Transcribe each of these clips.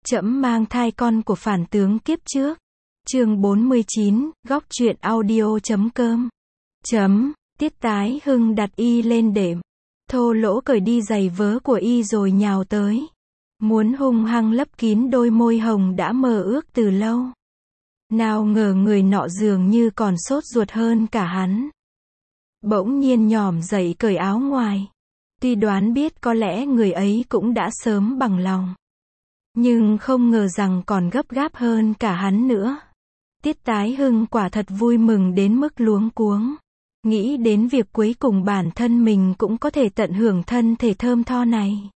Trẫm mang thai con của phản tướng kiếp trước. Chương 49, góc truyện audio.com. Tiết Tái Hưng đặt y lên đệm. Thô lỗ cởi đi giày vớ của y rồi nhào tới. Muốn hung hăng lấp kín đôi môi hồng đã mơ ước từ lâu. Nào ngờ người nọ dường như còn sốt ruột hơn cả hắn. Bỗng nhiên nhỏm dậy cởi áo ngoài. Tuy đoán biết có lẽ người ấy cũng đã sớm bằng lòng. Nhưng không ngờ rằng còn gấp gáp hơn cả hắn nữa. Tiết Tái Hưng quả thật vui mừng đến mức luống cuống. Nghĩ đến việc cuối cùng bản thân mình cũng có thể tận hưởng thân thể thơm tho này.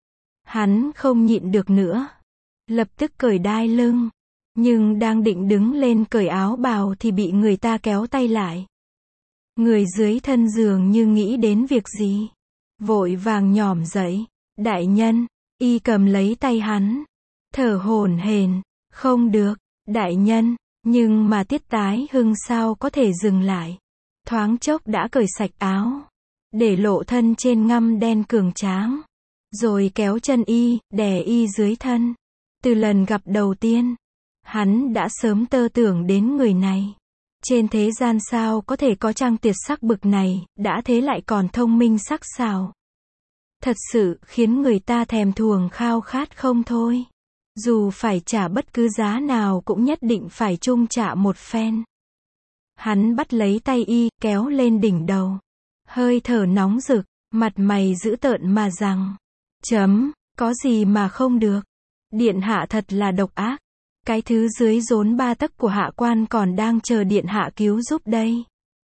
Hắn không nhịn được nữa. Lập tức cởi đai lưng. Nhưng đang định đứng lên cởi áo bào thì bị người ta kéo tay lại. Người dưới thân giường như nghĩ đến việc gì. Vội vàng nhỏm dậy. Đại nhân, y cầm lấy tay hắn. Thở hổn hển, không được, đại nhân, nhưng mà Tiết Tái Hưng sao có thể dừng lại. Thoáng chốc đã cởi sạch áo, để lộ thân trên ngăm đen cường tráng. Rồi kéo chân y, đè y dưới thân. Từ lần gặp đầu tiên, hắn đã sớm tơ tưởng đến người này. Trên thế gian sao có thể có trang tuyệt sắc bực này, đã thế lại còn thông minh sắc sảo. Thật sự khiến người ta thèm thuồng khao khát không thôi. Dù phải trả bất cứ giá nào cũng nhất định phải chung trả một phen. Hắn bắt lấy tay y, kéo lên đỉnh đầu. Hơi thở nóng rực, mặt mày dữ tợn mà rằng. Có gì mà không được. Điện hạ thật là độc ác. Cái thứ dưới rốn 3 tấc của hạ quan còn đang chờ điện hạ cứu giúp đây.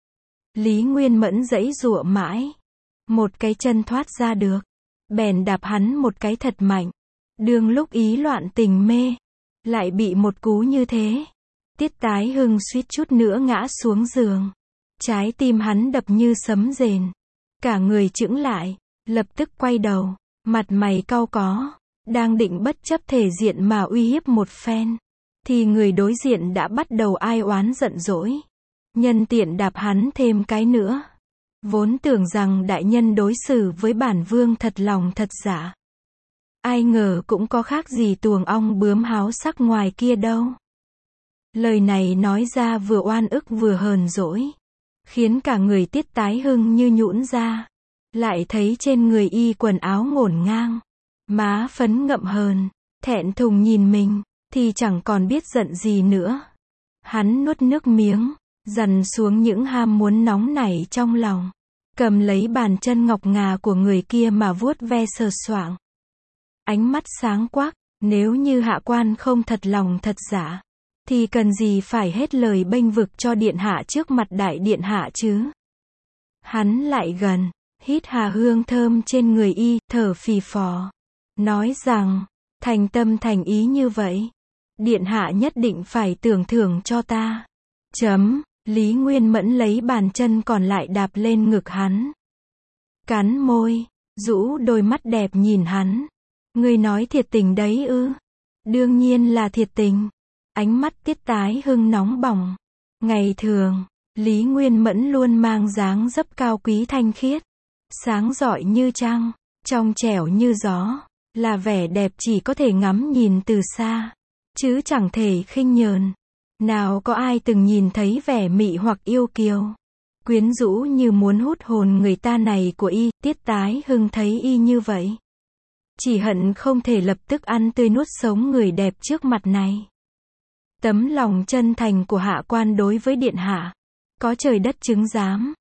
Lý Nguyên Mẫn giãy giụa mãi. Một cái chân thoát ra được. Bèn đạp hắn một cái thật mạnh. Đương lúc ý loạn tình mê, lại bị một cú như thế. Tiết Tái Hưng suýt chút nữa ngã xuống giường. Trái tim hắn đập như sấm rền. Cả người chững lại, lập tức quay đầu, mặt mày cau có, đang định bất chấp thể diện mà uy hiếp một phen. Thì người đối diện đã bắt đầu ai oán giận dỗi. Nhân tiện đạp hắn thêm cái nữa. Vốn tưởng rằng đại nhân đối xử với bản vương thật lòng thật dạ. Ai ngờ cũng có khác gì tuồng ong bướm háo sắc ngoài kia đâu. Lời này nói ra vừa oan ức vừa hờn dỗi. Khiến cả người Tiết Tái Hưng như nhũn ra. Lại thấy trên người y quần áo ngổn ngang. Má phấn ngậm hờn. Thẹn thùng nhìn mình. Thì chẳng còn biết giận gì nữa. Hắn nuốt nước miếng. Dằn xuống những ham muốn nóng nảy trong lòng. Cầm lấy bàn chân ngọc ngà của người kia mà vuốt ve sờ soạng. Ánh mắt sáng quắc, nếu như hạ quan không thật lòng thật dạ, thì cần gì phải hết lời bênh vực cho điện hạ trước mặt đại điện hạ chứ. Hắn lại gần, hít hà hương thơm trên người y, thở phì phò. Nói rằng, thành tâm thành ý như vậy, điện hạ nhất định phải tưởng thưởng cho ta. Lý Nguyên Mẫn lấy bàn chân còn lại đạp lên ngực hắn. Cắn môi, rũ đôi mắt đẹp nhìn hắn. Ngươi nói thiệt tình đấy ư? Đương nhiên là thiệt tình. Ánh mắt Tiết Tái Hưng nóng bỏng. Ngày thường, Lý Nguyên Mẫn luôn mang dáng dấp cao quý thanh khiết. Sáng rọi như trăng, trong trẻo như gió. Là vẻ đẹp chỉ có thể ngắm nhìn từ xa. Chứ chẳng thể khinh nhờn. Nào có ai từng nhìn thấy vẻ mị hoặc yêu kiều. Quyến rũ như muốn hút hồn người ta này của y. Tiết Tái Hưng thấy y như vậy. Chỉ hận không thể lập tức ăn tươi nuốt sống người đẹp trước mặt này. Tấm lòng chân thành của hạ quan đối với điện hạ. Có trời đất chứng giám.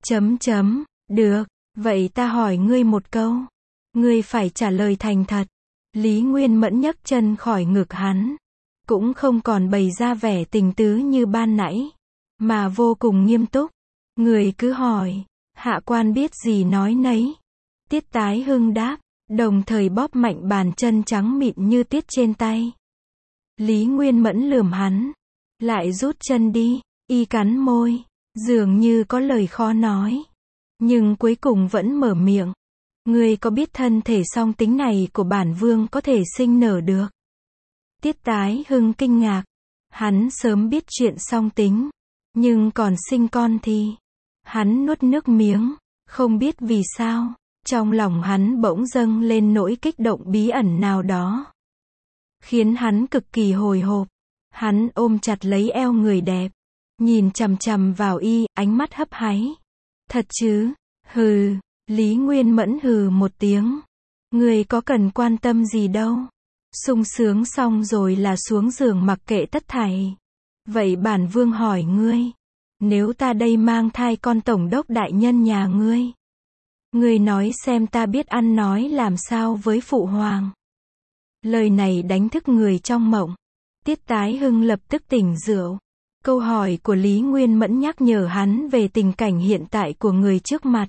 Được, vậy ta hỏi ngươi một câu. Ngươi phải trả lời thành thật. Lý Nguyên Mẫn nhấc chân khỏi ngực hắn. Cũng không còn bày ra vẻ tình tứ như ban nãy. Mà vô cùng nghiêm túc. Người cứ hỏi. Hạ quan biết gì nói nấy. Tiết Tái Hưng đáp. Đồng thời bóp mạnh bàn chân trắng mịn như tuyết trên tay. Lý Nguyên Mẫn lườm hắn. Lại rút chân đi. Y cắn môi. Dường như có lời khó nói. Nhưng cuối cùng vẫn mở miệng. Ngươi có biết thân thể song tính này của bản vương có thể sinh nở được? Tiết Tái Hưng kinh ngạc. Hắn sớm biết chuyện song tính. Nhưng còn sinh con thì. Hắn nuốt nước miếng. Không biết vì sao. Trong lòng hắn bỗng dâng lên nỗi kích động bí ẩn nào đó. khiến hắn cực kỳ hồi hộp. Hắn ôm chặt lấy eo người đẹp, nhìn chằm chằm vào y, ánh mắt hấp háy. Thật chứ? Hừ, Lý Nguyên Mẫn hừ một tiếng. Ngươi có cần quan tâm gì đâu. Sung sướng xong rồi là xuống giường mặc kệ tất thảy. Vậy bản vương hỏi ngươi, nếu ta đây mang thai con tổng đốc đại nhân nhà ngươi, ngươi nói xem ta biết ăn nói làm sao với phụ hoàng. Lời này đánh thức người trong mộng. Tiết Tái Hưng lập tức tỉnh rượu. Câu hỏi của Lý Nguyên Mẫn nhắc nhở hắn về tình cảnh hiện tại của người trước mặt.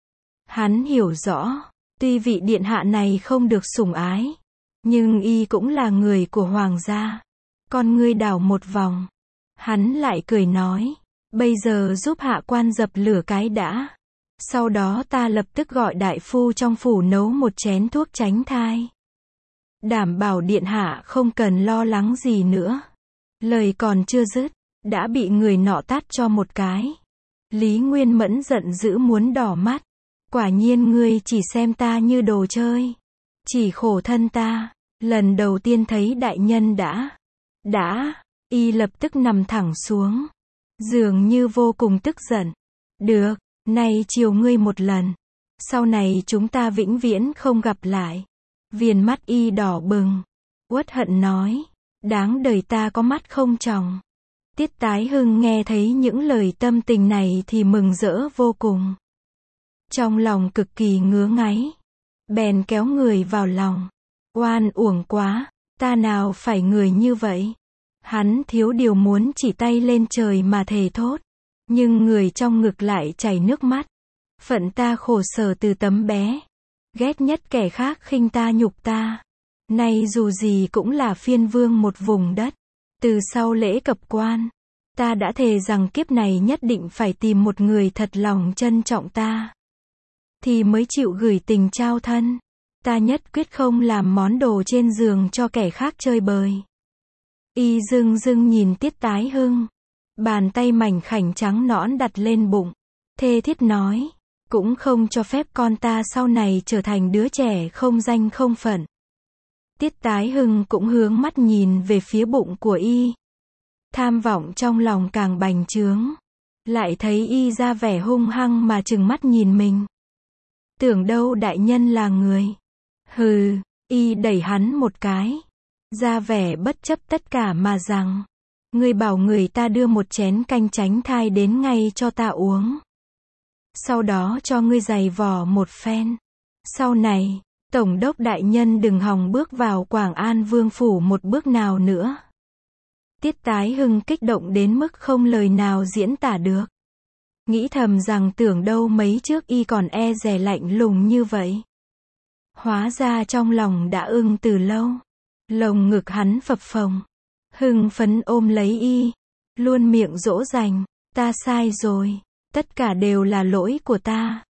Hắn hiểu rõ, tuy vị điện hạ này không được sủng ái, nhưng y cũng là người của hoàng gia. Con ngươi đảo một vòng. Hắn lại cười nói, bây giờ giúp hạ quan dập lửa cái đã. Sau đó ta lập tức gọi đại phu trong phủ nấu một chén thuốc tránh thai. Đảm bảo điện hạ không cần lo lắng gì nữa. Lời còn chưa dứt, đã bị người nọ tát cho một cái. Lý Nguyên Mẫn giận dữ muốn đỏ mắt. Quả nhiên ngươi chỉ xem ta như đồ chơi. Chỉ khổ thân ta, lần đầu tiên thấy đại nhân đã, y lập tức nằm thẳng xuống. Dường như vô cùng tức giận. Được, nay chiều ngươi một lần. Sau này chúng ta vĩnh viễn không gặp lại. Viền mắt y đỏ bừng. Uất hận nói, đáng đời ta có mắt không tròng. Tiết Tái Hưng nghe thấy những lời tâm tình này thì mừng rỡ vô cùng. Trong lòng cực kỳ ngứa ngáy. Bèn kéo người vào lòng. Oan uổng quá, ta nào phải người như vậy. Hắn thiếu điều muốn chỉ tay lên trời mà thề thốt. Nhưng người trong ngực lại chảy nước mắt. Phận ta khổ sở từ tấm bé. Ghét nhất kẻ khác khinh ta nhục ta. Nay dù gì cũng là phiên vương một vùng đất. Từ sau lễ cập quan, ta đã thề rằng kiếp này nhất định phải tìm một người thật lòng trân trọng ta, thì mới chịu gửi tình trao thân. Ta nhất quyết không làm món đồ trên giường cho kẻ khác chơi bời. Y dưng dưng nhìn Tiết Tái Hưng. Bàn tay mảnh khảnh trắng nõn đặt lên bụng. Thê thiết nói, cũng không cho phép con ta sau này trở thành đứa trẻ không danh không phận. Tiết Tái Hưng cũng hướng mắt nhìn về phía bụng của y. Tham vọng trong lòng càng bành trướng. Lại thấy y ra vẻ hung hăng mà trừng mắt nhìn mình. Tưởng đâu đại nhân là người. Hừ, y đẩy hắn một cái. Ra vẻ bất chấp tất cả mà rằng, ngươi bảo người ta đưa một chén canh tránh thai đến ngay cho ta uống. Sau đó cho ngươi giày vò một phen. Sau này, tổng đốc đại nhân đừng hòng bước vào Quảng An Vương phủ một bước nào nữa. Tiết Tái Hưng kích động đến mức không lời nào diễn tả được. Nghĩ thầm rằng tưởng đâu mấy trước y còn e dè lạnh lùng như vậy. Hóa ra trong lòng đã ưng từ lâu. Lồng ngực hắn phập phồng. Hưng phấn ôm lấy y. Luôn miệng dỗ dành. Ta sai rồi. Tất cả đều là lỗi của ta.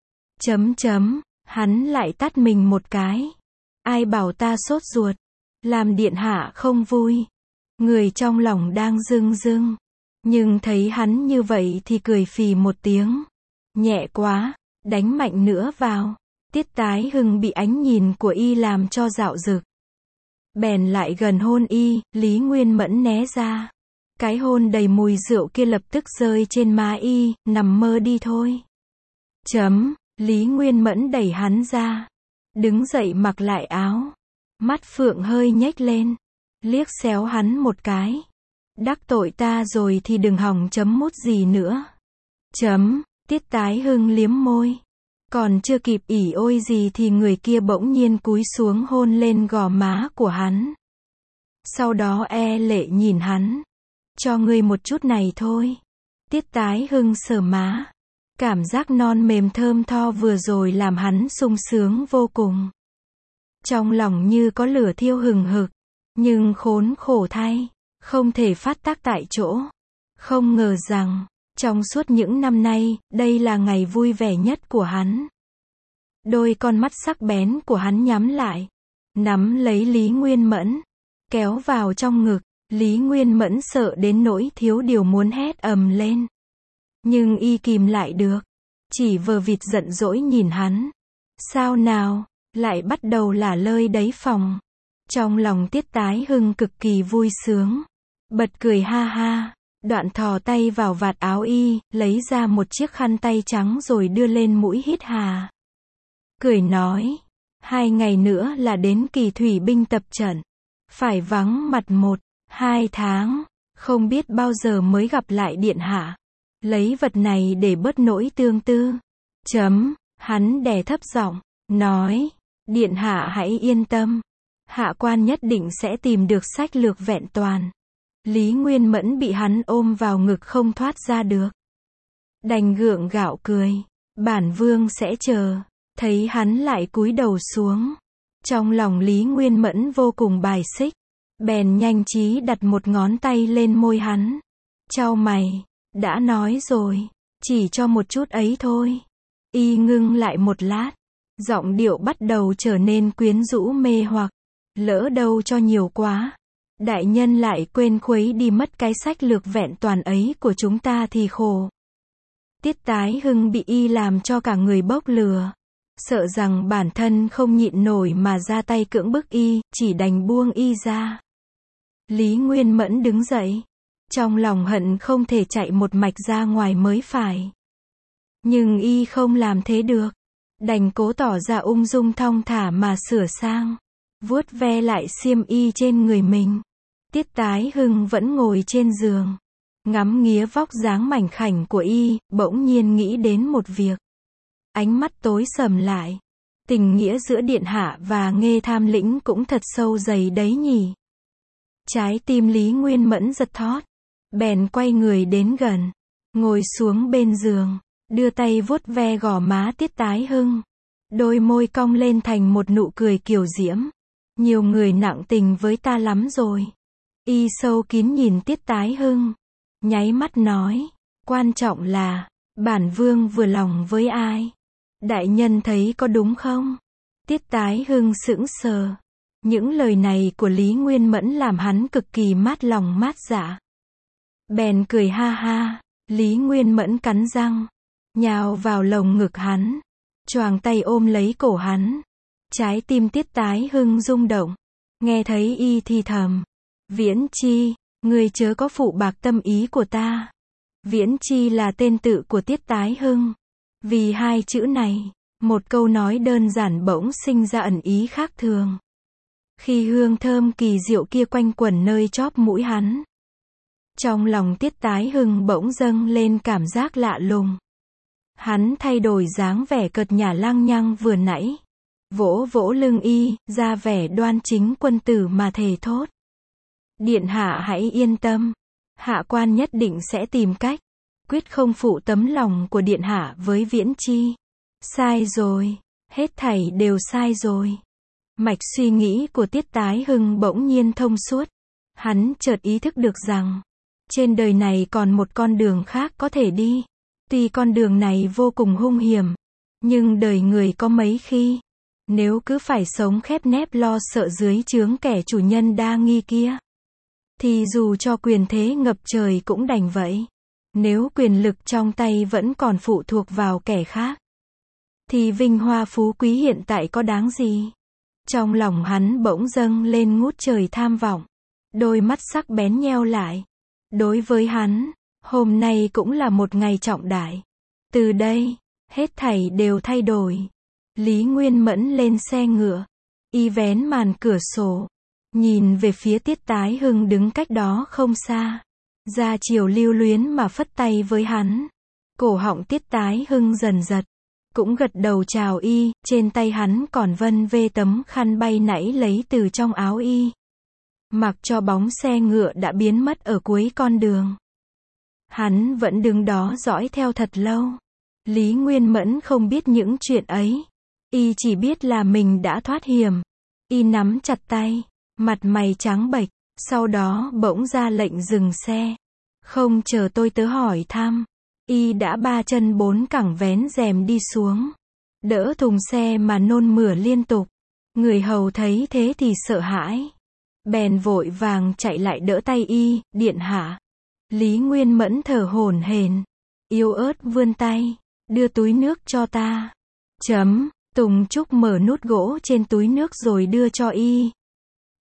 Hắn lại tát mình một cái. Ai bảo ta sốt ruột. Làm điện hạ không vui. Người trong lòng đang rưng rưng. Nhưng thấy hắn như vậy thì cười phì một tiếng. Nhẹ quá, đánh mạnh nữa vào. Tiết Tái Hưng bị ánh nhìn của y làm cho dạo dực. Bèn lại gần hôn y, Lý Nguyên Mẫn né ra. Cái hôn đầy mùi rượu kia lập tức rơi trên má y, nằm mơ đi thôi. Lý Nguyên Mẫn đẩy hắn ra. Đứng dậy mặc lại áo. Mắt phượng hơi nhếch lên. Liếc xéo hắn một cái. Đắc tội ta rồi thì đừng hòng chấm mút gì nữa. Tiết Tái Hưng liếm môi. Còn chưa kịp ỉ ôi gì thì người kia bỗng nhiên cúi xuống hôn lên gò má của hắn. Sau đó e lệ nhìn hắn. Cho ngươi một chút này thôi. Tiết Tái Hưng sờ má. Cảm giác non mềm thơm tho vừa rồi làm hắn sung sướng vô cùng. Trong lòng như có lửa thiêu hừng hực. Nhưng khốn khổ thay, không thể phát tác tại chỗ. Không ngờ rằng, trong suốt những năm nay, đây là ngày vui vẻ nhất của hắn. Đôi con mắt sắc bén của hắn nhắm lại. Nắm lấy Lý Nguyên Mẫn. Kéo vào trong ngực. Lý Nguyên Mẫn sợ đến nỗi thiếu điều muốn hét ầm lên. Nhưng y kìm lại được. Chỉ vờ vịt giận dỗi nhìn hắn. Sao nào, lại bắt đầu lả lơi đấy phòng. Trong lòng Tiết Tái Hưng cực kỳ vui sướng. Bật cười ha ha. Đoạn thò tay vào vạt áo y, lấy ra một chiếc khăn tay trắng rồi đưa lên mũi hít hà. Cười nói. 2 ngày nữa là đến kỳ thủy binh tập trận. Phải vắng mặt 1-2 tháng. Không biết bao giờ mới gặp lại điện hạ. Lấy vật này để bớt nỗi tương tư. Hắn đè thấp giọng, nói. Điện hạ hãy yên tâm. Hạ quan nhất định sẽ tìm được sách lược vẹn toàn. Lý Nguyên Mẫn bị hắn ôm vào ngực không thoát ra được. Đành gượng gạo cười. Bản vương sẽ chờ. Thấy hắn lại cúi đầu xuống. Trong lòng Lý Nguyên Mẫn vô cùng bài xích. Bèn nhanh trí đặt một ngón tay lên môi hắn. Chau mày. Đã nói rồi. Chỉ cho một chút ấy thôi. Y ngưng lại một lát. Giọng điệu bắt đầu trở nên quyến rũ mê hoặc. Lỡ đâu cho nhiều quá. Đại nhân lại quên khuấy đi mất cái sách lược vẹn toàn ấy của chúng ta thì khổ. Tiết Tái Hưng bị y làm cho cả người bốc lửa. Sợ rằng bản thân không nhịn nổi mà ra tay cưỡng bức y, chỉ đành buông y ra. Lý Nguyên Mẫn đứng dậy. Trong lòng hận không thể chạy một mạch ra ngoài mới phải. Nhưng y không làm thế được. Đành cố tỏ ra ung dung thong thả mà sửa sang. Vuốt ve lại xiêm y trên người mình. Tiết Tái Hưng vẫn ngồi trên giường. Ngắm nghía vóc dáng mảnh khảnh của y, bỗng nhiên nghĩ đến một việc. Ánh mắt tối sầm lại. Tình nghĩa giữa điện hạ và Nghê Tham Lĩnh cũng thật sâu dày đấy nhỉ. Trái tim Lý Nguyên Mẫn giật thót. Bèn quay người đến gần. Ngồi xuống bên giường. Đưa tay vuốt ve gò má Tiết Tái Hưng. Đôi môi cong lên thành một nụ cười kiều diễm. Nhiều người nặng tình với ta lắm rồi. Y sâu kín nhìn Tiết Tái Hưng. Nháy mắt nói. Quan trọng là, bản vương vừa lòng với ai? Đại nhân thấy có đúng không? Tiết Tái Hưng sững sờ. Những lời này của Lý Nguyên Mẫn làm hắn cực kỳ mát lòng mát dạ. Bèn cười ha ha. Lý Nguyên Mẫn cắn răng. Nhào vào lồng ngực hắn. Choàng tay ôm lấy cổ hắn. Trái tim Tiết Tái Hưng rung động. Nghe thấy y thì thầm. Viễn Chi, ngươi chớ có phụ bạc tâm ý của ta. Viễn Chi là tên tự của Tiết Tái Hưng. Vì 2 chữ này, một câu nói đơn giản bỗng sinh ra ẩn ý khác thường. Khi hương thơm kỳ diệu kia quanh quẩn nơi chóp mũi hắn. Trong lòng Tiết Tái Hưng bỗng dâng lên cảm giác lạ lùng. Hắn thay đổi dáng vẻ cợt nhả lăng nhăng vừa nãy. Vỗ vỗ lưng y, ra vẻ đoan chính quân tử mà thề thốt. Điện hạ hãy yên tâm. Hạ quan nhất định sẽ tìm cách. Quyết không phụ tấm lòng của điện hạ với Viễn Chi. Sai rồi. Hết thảy đều sai rồi. Mạch suy nghĩ của Tiết Tái Hưng bỗng nhiên thông suốt. Hắn chợt ý thức được rằng, trên đời này còn một con đường khác có thể đi. Tuy con đường này vô cùng hung hiểm, nhưng đời người có mấy khi, nếu cứ phải sống khép nép lo sợ dưới trướng kẻ chủ nhân đa nghi kia, thì dù cho quyền thế ngập trời cũng đành vậy. Nếu quyền lực trong tay vẫn còn phụ thuộc vào kẻ khác, thì vinh hoa phú quý hiện tại có đáng gì? Trong lòng hắn bỗng dâng lên ngút trời tham vọng. Đôi mắt sắc bén nheo lại. Đối với hắn, hôm nay cũng là một ngày trọng đại. Từ đây, hết thảy đều thay đổi. Lý Nguyên Mẫn lên xe ngựa. Y vén màn cửa sổ. Nhìn về phía Tiết Tái Hưng đứng cách đó không xa. Ra chiều lưu luyến mà phất tay với hắn. Cổ họng Tiết Tái Hưng dần giật. Cũng gật đầu chào y, trên tay hắn còn vân vê tấm khăn bay nãy lấy từ trong áo y. Mặc cho bóng xe ngựa đã biến mất ở cuối con đường. Hắn vẫn đứng đó dõi theo thật lâu. Lý Nguyên Mẫn không biết những chuyện ấy. Y chỉ biết là mình đã thoát hiểm. Y nắm chặt tay, mặt mày trắng bệch, sau đó bỗng ra lệnh dừng xe. Không chờ tôi tới hỏi thăm. Y đã 3 chân 4 cẳng vén rèm đi xuống. Đỡ thùng xe mà nôn mửa liên tục. Người hầu thấy thế thì sợ hãi. Bèn vội vàng chạy lại đỡ tay y, điện hạ. Lý Nguyên Mẫn thở hổn hển, yếu ớt vươn tay, đưa túi nước cho ta. Tùng Trúc mở nút gỗ trên túi nước rồi đưa cho y.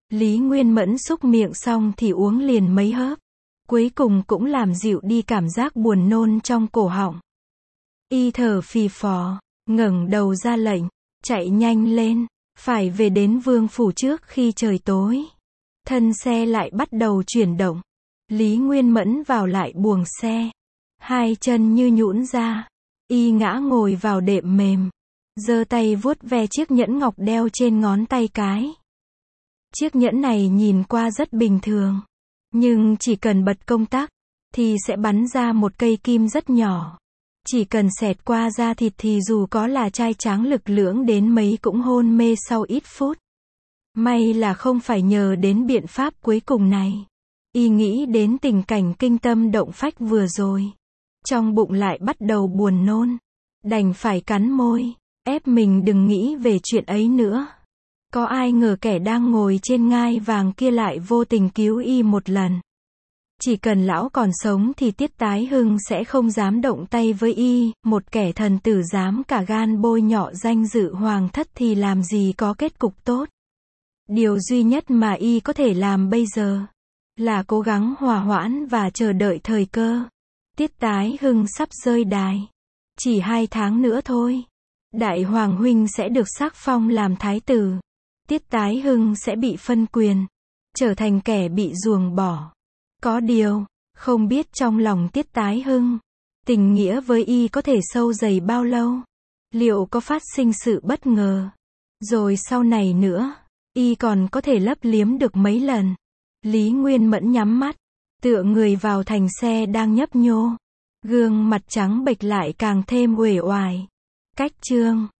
Lý Nguyên Mẫn xúc miệng xong thì uống liền mấy hớp. Cuối cùng cũng làm dịu đi cảm giác buồn nôn trong cổ họng. Y thở phì phò, ngẩng đầu ra lệnh, chạy nhanh lên, phải về đến vương phủ trước khi trời tối. Thân xe lại bắt đầu chuyển động. Lý Nguyên Mẫn vào lại buồng xe. Hai chân như nhũn ra. Y ngã ngồi vào đệm mềm. Giơ tay vuốt ve chiếc nhẫn ngọc đeo trên ngón tay cái. Chiếc nhẫn này nhìn qua rất bình thường. Nhưng chỉ cần bật công tắc, thì sẽ bắn ra một cây kim rất nhỏ. Chỉ cần xẹt qua da thịt thì dù có là trai tráng lực lưỡng đến mấy cũng hôn mê sau ít phút. May là không phải nhờ đến biện pháp cuối cùng này. Y nghĩ đến tình cảnh kinh tâm động phách vừa rồi. Trong bụng lại bắt đầu buồn nôn. Đành phải cắn môi, ép mình đừng nghĩ về chuyện ấy nữa. Có ai ngờ kẻ đang ngồi trên ngai vàng kia lại vô tình cứu Y một lần. Chỉ cần lão còn sống thì Tiết Tái Hưng sẽ không dám động tay với Y, một kẻ thần tử dám cả gan bôi nhọ danh dự hoàng thất thì làm gì có kết cục tốt. Điều duy nhất mà Y có thể làm bây giờ là cố gắng hòa hoãn và chờ đợi thời cơ. Tiết Tái Hưng sắp rơi đài. Chỉ 2 tháng nữa thôi. Đại Hoàng huynh sẽ được sắc phong làm thái tử. Tiết Tái Hưng sẽ bị phân quyền, trở thành kẻ bị ruồng bỏ. Có điều, không biết trong lòng Tiết Tái Hưng, tình nghĩa với Y có thể sâu dày bao lâu? Liệu có phát sinh sự bất ngờ? Rồi sau này nữa, Y còn có thể lấp liếm được mấy lần? Lý Nguyên Mẫn nhắm mắt, tựa người vào thành xe đang nhấp nhô. Gương mặt trắng bệch lại càng thêm uể oải. Cách chương